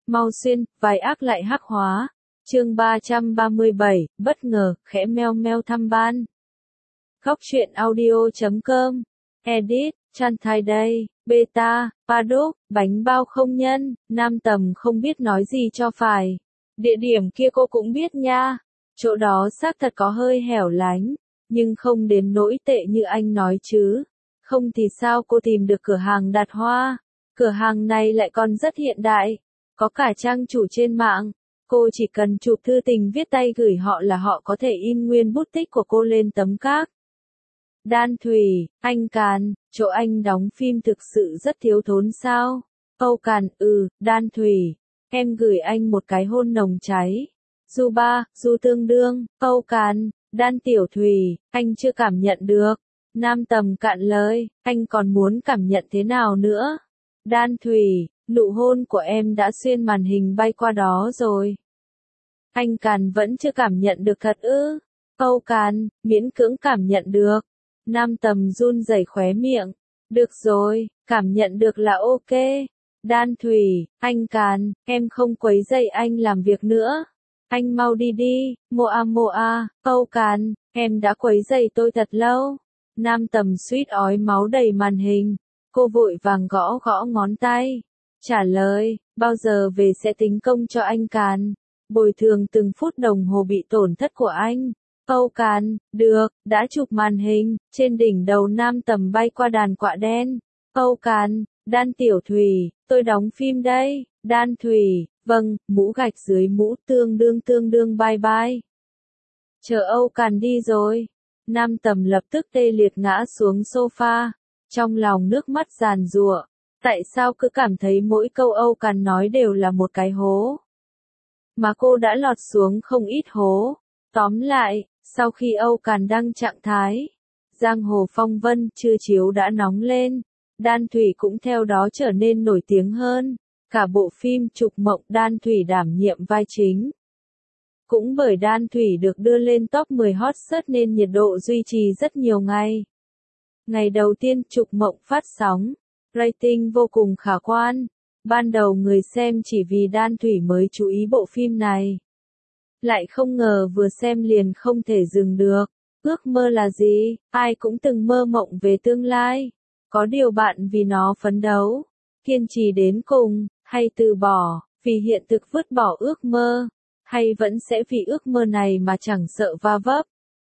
Mau xuyên, vài ác lại hắc hóa. Chương 337, bất ngờ, khẽ meo meo thăm ban. Góc truyện audio.com. Edit, Chan Thai đây, Beta, Paddock, bánh bao không nhân, Nam Tầm không biết nói gì cho phải. Địa điểm kia cô cũng biết nha. Chỗ đó xác thật có hơi hẻo lánh, nhưng không đến nỗi tệ như anh nói chứ. Không thì sao cô tìm được cửa hàng đặt hoa. Cửa hàng này lại còn rất hiện đại. Có cả trang chủ trên mạng. Cô chỉ cần chụp thư tình viết tay gửi họ là họ có thể in nguyên bút tích của cô lên tấm cát. Đan Thùy, anh Càn, chỗ anh đóng phim thực sự rất thiếu thốn sao? Âu Càn, Đan Thùy, em gửi anh một cái hôn nồng cháy. Du tương đương, Âu Càn, Đan Tiểu Thùy, anh chưa cảm nhận được. Nam Tầm cạn lời, anh còn muốn cảm nhận thế nào nữa? Đan Thùy, nụ hôn của em đã xuyên màn hình bay qua đó rồi. Anh Càn vẫn chưa cảm nhận được thật ư? Âu Càn, miễn cưỡng cảm nhận được. Nam Tầm run rẩy khóe miệng. Được rồi, cảm nhận được là ok. Đan Thùy, anh Càn, em không quấy rầy anh làm việc nữa. Anh mau đi đi, Moa. Âu Càn, em đã quấy rầy tôi thật lâu. Nam Tầm suýt ói máu đầy màn hình. Cô vội vàng gõ ngón tay. Trả lời, bao giờ về sẽ tính công cho anh Càn. Bồi thường từng phút đồng hồ bị tổn thất của anh. Âu Càn, được, đã chụp màn hình. Trên đỉnh đầu Nam Tầm bay qua đàn quạ đen. Âu Càn, Đan Tiểu Thùy, tôi đóng phim đây. Đan Thùy, vâng, mũ gạch dưới mũ tương đương bye bye. Chờ Âu Càn đi rồi. Nam Tầm lập tức tê liệt ngã xuống sofa. Trong lòng nước mắt giàn giụa. Tại sao cứ cảm thấy mỗi câu Âu Càn nói đều là một cái hố? Mà cô đã lọt xuống không ít hố. Tóm lại, sau khi Âu Càn đăng trạng thái, giang hồ phong vân chưa chiếu đã nóng lên. Đan Thùy cũng theo đó trở nên nổi tiếng hơn. Cả bộ phim Trục Mộng Đan Thùy đảm nhiệm vai chính. Cũng bởi Đan Thùy được đưa lên top 10 hot search nên nhiệt độ duy trì rất nhiều ngày. Ngày đầu tiên Trục Mộng phát sóng, rating vô cùng khả quan. Ban đầu người xem chỉ vì Đan Thùy mới chú ý bộ phim này. Lại không ngờ vừa xem liền không thể dừng được. Ước mơ là gì? Ai cũng từng mơ mộng về tương lai. Có điều bạn vì nó phấn đấu, kiên trì đến cùng, hay từ bỏ, vì hiện thực vứt bỏ ước mơ, hay vẫn sẽ vì ước mơ này mà chẳng sợ va vấp.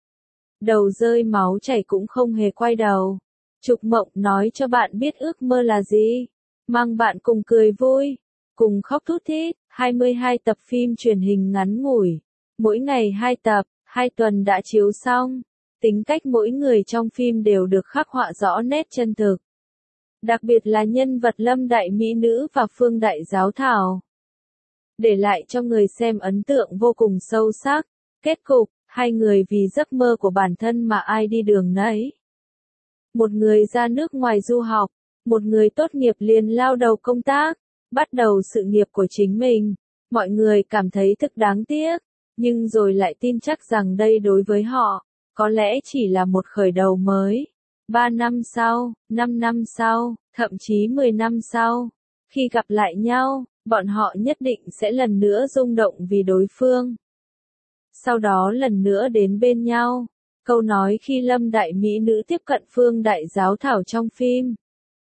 Đầu rơi máu chảy cũng không hề quay đầu. Trục Mộng nói cho bạn biết ước mơ là gì. Mang bạn cùng cười vui, cùng khóc thút thít. 22 tập phim truyền hình ngắn ngủi. Mỗi ngày 2 tập, 2 tuần đã chiếu xong. Tính cách mỗi người trong phim đều được khắc họa rõ nét chân thực. Đặc biệt là nhân vật Lâm Đại Mỹ Nữ và Phương Đại Giáo Thảo. Để lại cho người xem ấn tượng vô cùng sâu sắc. Kết cục, hai người vì giấc mơ của bản thân mà ai đi đường nấy. Một người ra nước ngoài du học, một người tốt nghiệp liền lao đầu công tác, bắt đầu sự nghiệp của chính mình. Mọi người cảm thấy thực đáng tiếc, nhưng rồi lại tin chắc rằng đây đối với họ, có lẽ chỉ là một khởi đầu mới. 3 năm sau, 5 năm sau, thậm chí 10 năm sau, khi gặp lại nhau, bọn họ nhất định sẽ lần nữa rung động vì đối phương. Sau đó lần nữa đến bên nhau. Câu nói khi Lâm Đại Mỹ Nữ tiếp cận Phương Đại Giáo Thảo trong phim.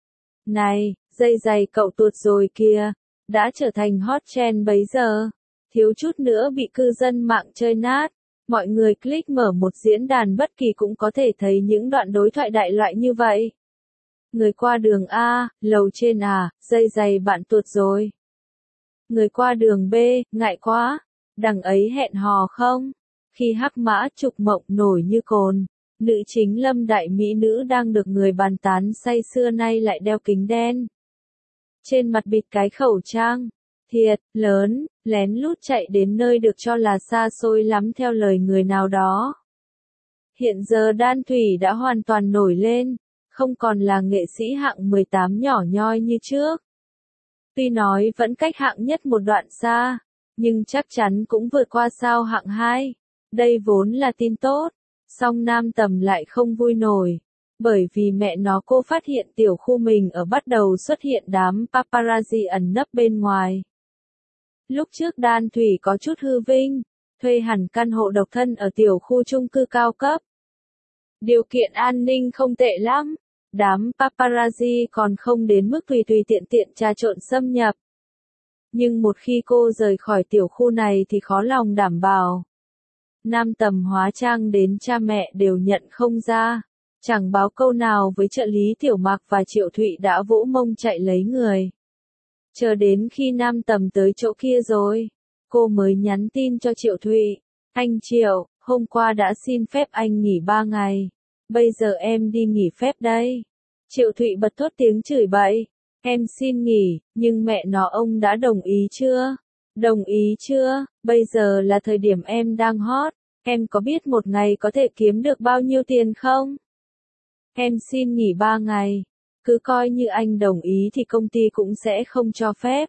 Này, dây giày cậu tuột rồi kìa, đã trở thành hot trend bấy giờ. Thiếu chút nữa bị cư dân mạng chơi nát. Mọi người click mở một diễn đàn bất kỳ cũng có thể thấy những đoạn đối thoại đại loại như vậy. Người qua đường A, lầu trên à, dây giày bạn tuột rồi. Người qua đường B, ngại quá, đằng ấy hẹn hò không? Khi hắc mã Trục Mộng nổi như cồn, nữ chính Lâm Đại Mỹ Nữ đang được người bàn tán say sưa nay lại đeo kính đen. Trên mặt bịt cái khẩu trang. Thiệt, lớn, lén lút chạy đến nơi được cho là xa xôi lắm theo lời người nào đó. Hiện giờ Đan Thùy đã hoàn toàn nổi lên, không còn là nghệ sĩ hạng 18 nhỏ nhoi như trước. Tuy nói vẫn cách hạng nhất một đoạn xa, nhưng chắc chắn cũng vượt qua sao hạng 2. Đây vốn là tin tốt, song Nam Tầm lại không vui nổi. Bởi vì mẹ nó cô phát hiện tiểu khu mình ở bắt đầu xuất hiện đám paparazzi ẩn nấp bên ngoài. Lúc trước Đan Thủy có chút hư vinh, thuê hẳn căn hộ độc thân ở tiểu khu chung cư cao cấp. Điều kiện an ninh không tệ lắm, đám paparazzi còn không đến mức tùy tùy tiện tiện trà trộn xâm nhập. Nhưng một khi cô rời khỏi tiểu khu này thì khó lòng đảm bảo. Nam Tầm hóa trang đến cha mẹ đều nhận không ra, chẳng báo câu nào với trợ lý Tiểu Mạc và Triệu Thụy đã vỗ mông chạy lấy người. Chờ đến khi Nam Tầm tới chỗ kia rồi, cô mới nhắn tin cho Triệu Thụy, anh Triệu, hôm qua đã xin phép anh nghỉ 3 ngày, bây giờ em đi nghỉ phép đây. Triệu Thụy bật thốt tiếng chửi bậy, em xin nghỉ, nhưng mẹ nó ông đã đồng ý chưa? Đồng ý chưa? Bây giờ là thời điểm em đang hot, em có biết một ngày có thể kiếm được bao nhiêu tiền không? Em xin nghỉ 3 ngày, cứ coi như anh đồng ý thì công ty cũng sẽ không cho phép.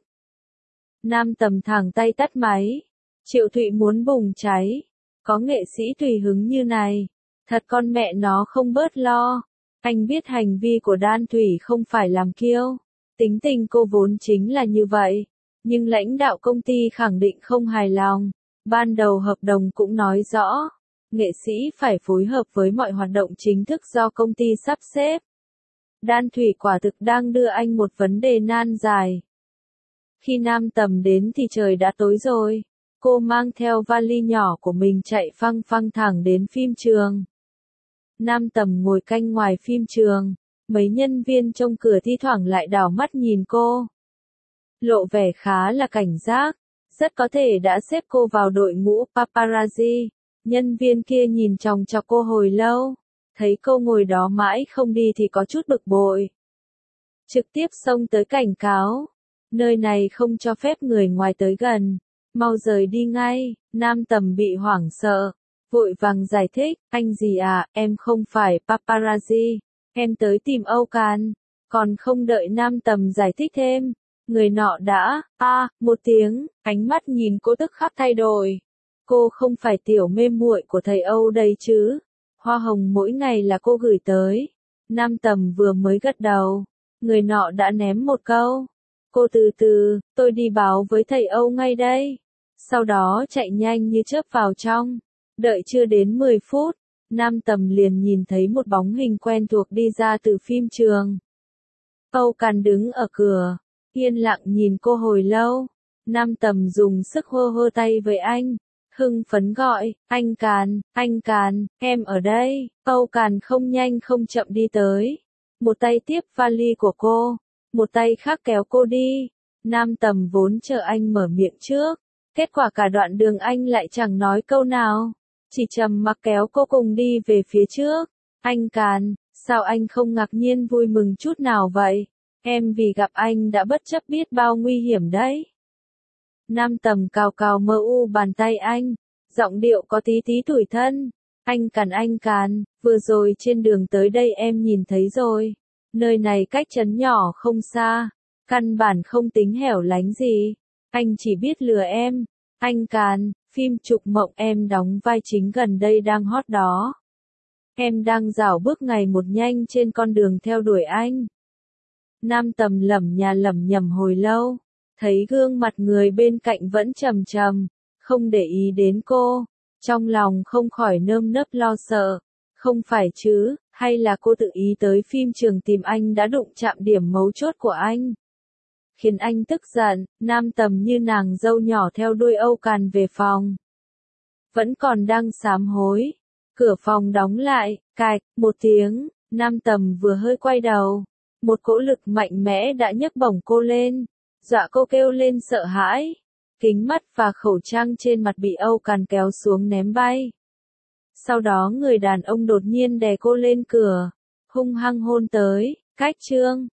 Nam Tầm thẳng tay tắt máy, Triệu Thụy muốn bùng cháy, có nghệ sĩ tùy hứng như này, thật con mẹ nó không bớt lo. Anh biết hành vi của Đan Thủy không phải làm kiêu, tính tình cô vốn chính là như vậy, nhưng lãnh đạo công ty khẳng định không hài lòng. Ban đầu hợp đồng cũng nói rõ, nghệ sĩ phải phối hợp với mọi hoạt động chính thức do công ty sắp xếp. Đan Thủy quả thực đang đưa anh một vấn đề nan giải. Khi Nam Tầm đến thì trời đã tối rồi, cô mang theo vali nhỏ của mình chạy phăng phăng thẳng đến phim trường. Nam Tầm ngồi canh ngoài phim trường, mấy nhân viên trông cửa thi thoảng lại đảo mắt nhìn cô. Lộ vẻ khá là cảnh giác, rất có thể đã xếp cô vào đội ngũ paparazzi. Nhân viên kia nhìn chòng chọc cô hồi lâu, thấy cô ngồi đó mãi không đi thì có chút bực bội. Trực tiếp xông tới cảnh cáo, nơi này không cho phép người ngoài tới gần, mau rời đi ngay. Nam Tầm bị hoảng sợ, vội vàng giải thích, anh gì à, em không phải paparazzi, em tới tìm Âu Càn. Còn không đợi Nam Tầm giải thích thêm, người nọ đã, một tiếng, ánh mắt nhìn cô tức khắc thay đổi. Cô không phải tiểu mê muội của thầy Âu đây chứ, hoa hồng mỗi ngày là cô gửi tới. Nam Tầm vừa mới gật đầu, người nọ đã ném một câu. Cô từ từ, tôi đi báo với thầy Âu ngay đây. Sau đó chạy nhanh như chớp vào trong. Đợi chưa đến 10 phút, Nam Tầm liền nhìn thấy một bóng hình quen thuộc đi ra từ phim trường. Âu Càn đứng ở cửa, yên lặng nhìn cô hồi lâu. Nam Tầm dùng sức hô hô tay với anh, hưng phấn gọi, anh Càn, em ở đây. Âu Càn không nhanh không chậm đi tới, một tay tiếp vali của cô, một tay khác kéo cô đi. Nam Tầm vốn chờ anh mở miệng trước, kết quả cả đoạn đường anh lại chẳng nói câu nào, chỉ trầm mặc kéo cô cùng đi về phía trước. Anh Càn, sao anh không ngạc nhiên vui mừng chút nào vậy? Em vì gặp anh đã bất chấp biết bao nguy hiểm đấy. Nam Tầm cào cào mơ u bàn tay anh, giọng điệu có tí tí tủi thân. Anh Càn, vừa rồi trên đường tới đây em nhìn thấy rồi. Nơi này cách trấn nhỏ không xa, căn bản không tính hẻo lánh gì. Anh chỉ biết lừa em. Anh Càn, phim Trục Mộng em đóng vai chính gần đây đang hot đó. Em đang rảo bước ngày một nhanh trên con đường theo đuổi anh. Nam Tầm lẩm nhẩm hồi lâu, thấy gương mặt người bên cạnh vẫn trầm trầm, không để ý đến cô, trong lòng không khỏi nơm nớp lo sợ. Không phải chứ, hay là cô tự ý tới phim trường tìm anh đã đụng chạm điểm mấu chốt của anh? Khiến anh tức giận, Nam Tầm như nàng dâu nhỏ theo đuôi Âu Càn về phòng. Vẫn còn đang sám hối, cửa phòng đóng lại, cạch, một tiếng, Nam Tầm vừa hơi quay đầu, một cỗ lực mạnh mẽ đã nhấc bổng cô lên, dọa cô kêu lên sợ hãi. Kính mắt và khẩu trang trên mặt bị Âu Càn kéo xuống ném bay. Sau đó người đàn ông đột nhiên đè cô lên cửa, hung hăng hôn tới. Cách chương